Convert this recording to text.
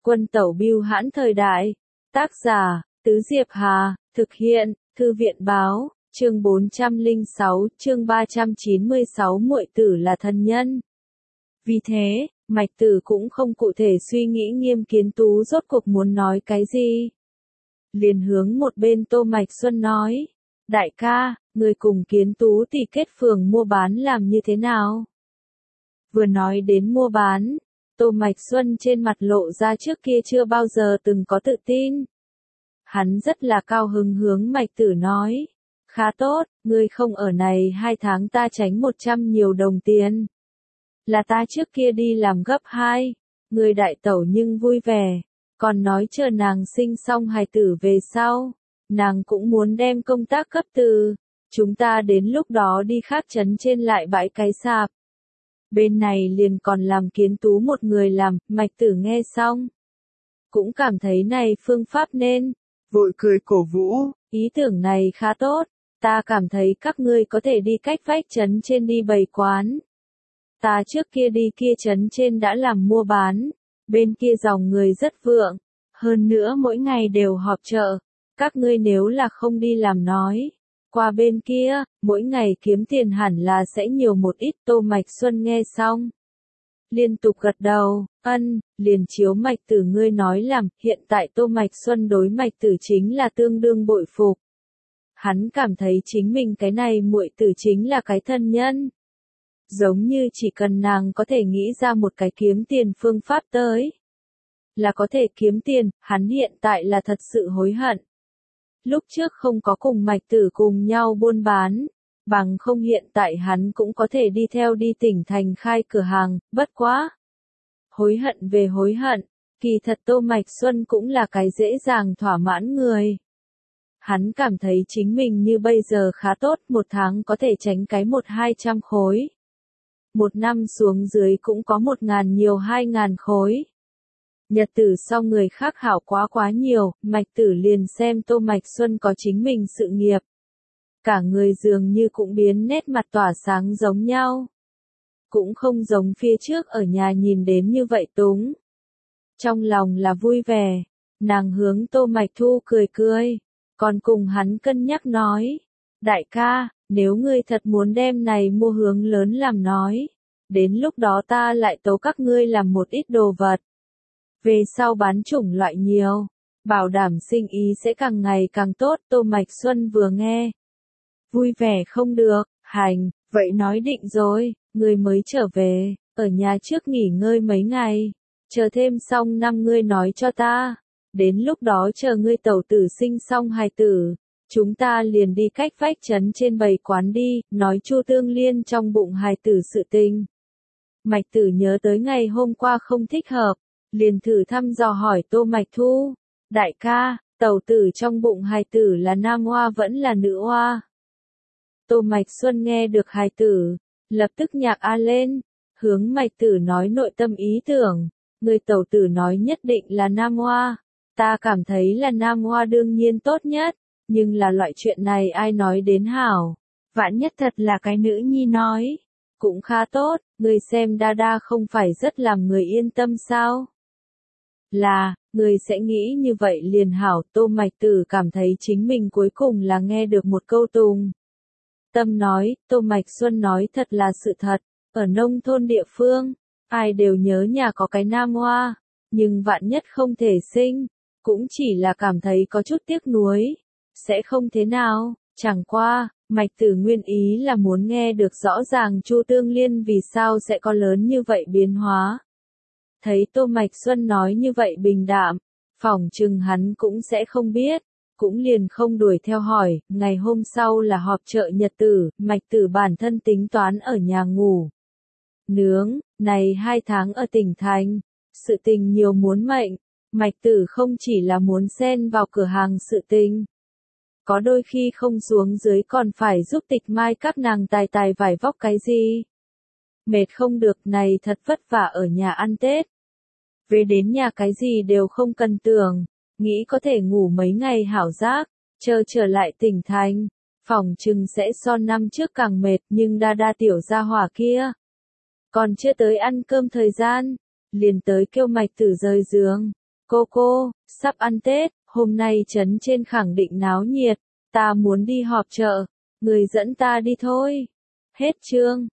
Quân tẩu bưu hãn thời đại. Tác giả, Tứ Diệp Hà, thực hiện, Thư viện báo, chương 406, chương 396 muội tử là thân nhân. Vì thế, Mạch Tử cũng không cụ thể suy nghĩ Nghiêm Kiến Tú rốt cuộc muốn nói cái gì. Liền hướng một bên Tô Mạch Xuân nói, đại ca, người cùng Kiến Tú tỷ kết phường mua bán làm như thế nào? Vừa nói đến mua bán, Tô Mạch Xuân trên mặt lộ ra trước kia chưa bao giờ từng có tự tin. Hắn rất là cao hứng hướng Mạch Tử nói, khá tốt, ngươi không ở này 2 tháng ta tránh 100 nhiều đồng tiền. Là ta trước kia đi làm gấp 2, người đại tẩu nhưng vui vẻ, còn nói chờ nàng sinh xong hài tử về sau, nàng cũng muốn đem công tác cấp từ, chúng ta đến lúc đó đi khác trấn trên lại bãi cái sạp. Bên này liền còn làm Kiến Tú một người làm, Mạch Tử nghe xong. Cũng cảm thấy này phương pháp nên, vội cười cổ vũ, ý tưởng này khá tốt, ta cảm thấy các ngươi có thể đi cách vách trấn trên đi bày quán. Ta trước kia đi kia trấn trên đã làm mua bán, bên kia dòng người rất vượng, hơn nữa mỗi ngày đều họp chợ, các ngươi nếu là không đi làm nói. Qua bên kia, mỗi ngày kiếm tiền hẳn là sẽ nhiều một ít. Tô Mạch Xuân nghe xong, liên tục gật đầu, liền chiếu Mạch Tử ngươi nói làm, hiện tại Tô Mạch Xuân đối Mạch Tử chính là tương đương bội phục. Hắn cảm thấy chính mình cái này muội tử chính là cái thân nhân. Giống như chỉ cần nàng có thể nghĩ ra một cái kiếm tiền phương pháp tới, là có thể kiếm tiền, hắn hiện tại là thật sự hối hận. Lúc trước không có cùng Mạch Tử cùng nhau buôn bán, bằng không hiện tại hắn cũng có thể đi theo đi tỉnh thành khai cửa hàng, bất quá. Hối hận về hối hận, kỳ thật Tô Mạch Xuân cũng là cái dễ dàng thỏa mãn người. Hắn cảm thấy chính mình như bây giờ khá tốt, 1 tháng có thể tránh cái 100-200 khối. 1 năm xuống dưới cũng có 1.000 nhiều 2.000 khối. Nhật tử so người khác hảo quá nhiều, Mạch Tử liền xem Tô Mạch Xuân có chính mình sự nghiệp. Cả người dường như cũng biến nét mặt tỏa sáng giống nhau. Cũng không giống phía trước ở nhà nhìn đến như vậy túng. Trong lòng là vui vẻ, nàng hướng Tô Mạch Thu cười, còn cùng hắn cân nhắc nói, đại ca, nếu ngươi thật muốn đem này mua hướng lớn làm nói, đến lúc đó ta lại tấu các ngươi làm một ít đồ vật. Về sau bán chủng loại nhiều, bảo đảm sinh ý sẽ càng ngày càng tốt. Tô Mạch Xuân vừa nghe, vui vẻ không được, hành, vậy nói định rồi, ngươi mới trở về, ở nhà trước nghỉ ngơi mấy ngày, chờ thêm xong năm ngươi nói cho ta, đến lúc đó chờ ngươi tẩu tử sinh xong hài tử, chúng ta liền đi cách vách trấn trên bày quán đi, nói Chu Tương Liên trong bụng hài tử sự tình. Mạch Tử nhớ tới ngày hôm qua không thích hợp, liền thử thăm dò hỏi Tô Mạch Thu, đại ca, tẩu tử trong bụng hài tử là nam oa vẫn là nữ oa? Tô Mạch Xuân nghe được hài tử, lập tức nhạc a lên, hướng Mạch Tử nói nội tâm ý tưởng, người tẩu tử nói nhất định là nam oa, ta cảm thấy là nam oa đương nhiên tốt nhất, nhưng là loại chuyện này ai nói đến hảo, vạn nhất thật là cái nữ nhi nói, cũng khá tốt, người xem đa đa không phải rất làm người yên tâm sao? Là, người sẽ nghĩ như vậy liền hảo. Tô Mạch Tử cảm thấy chính mình cuối cùng là nghe được một câu tùng. Tâm nói, Tô Mạch Xuân nói thật là sự thật, ở nông thôn địa phương, ai đều nhớ nhà có cái nam hoa, nhưng vạn nhất không thể sinh, cũng chỉ là cảm thấy có chút tiếc nuối, sẽ không thế nào, chẳng qua, Mạch Tử nguyên ý là muốn nghe được rõ ràng Chu Tương Liên vì sao sẽ có lớn như vậy biến hóa. Thấy Tô Mạch Xuân nói như vậy bình đạm, phỏng chừng hắn cũng sẽ không biết, cũng liền không đuổi theo hỏi. Ngày hôm sau là họp chợ nhật tử, Mạch Tử bản thân tính toán ở nhà ngủ nướng, này 2 tháng ở tỉnh thành, sự tình nhiều muốn mệnh, Mạch Tử không chỉ là muốn xen vào cửa hàng sự tình, có đôi khi không xuống dưới còn phải giúp Tịch Mai các nàng tài vải vóc cái gì. Mệt không được, này thật vất vả ở nhà ăn Tết. Về đến nhà cái gì đều không cần tưởng, nghĩ có thể ngủ mấy ngày hảo giác, chờ trở lại tỉnh thành, phòng chừng sẽ so năm trước càng mệt, nhưng đa đa tiểu gia hỏa kia. Còn chưa tới ăn cơm thời gian, liền tới kêu Mạch Tử rời giường, Cô, sắp ăn Tết, hôm nay trấn trên khẳng định náo nhiệt, ta muốn đi họp chợ, người dẫn ta đi thôi. Hết chương.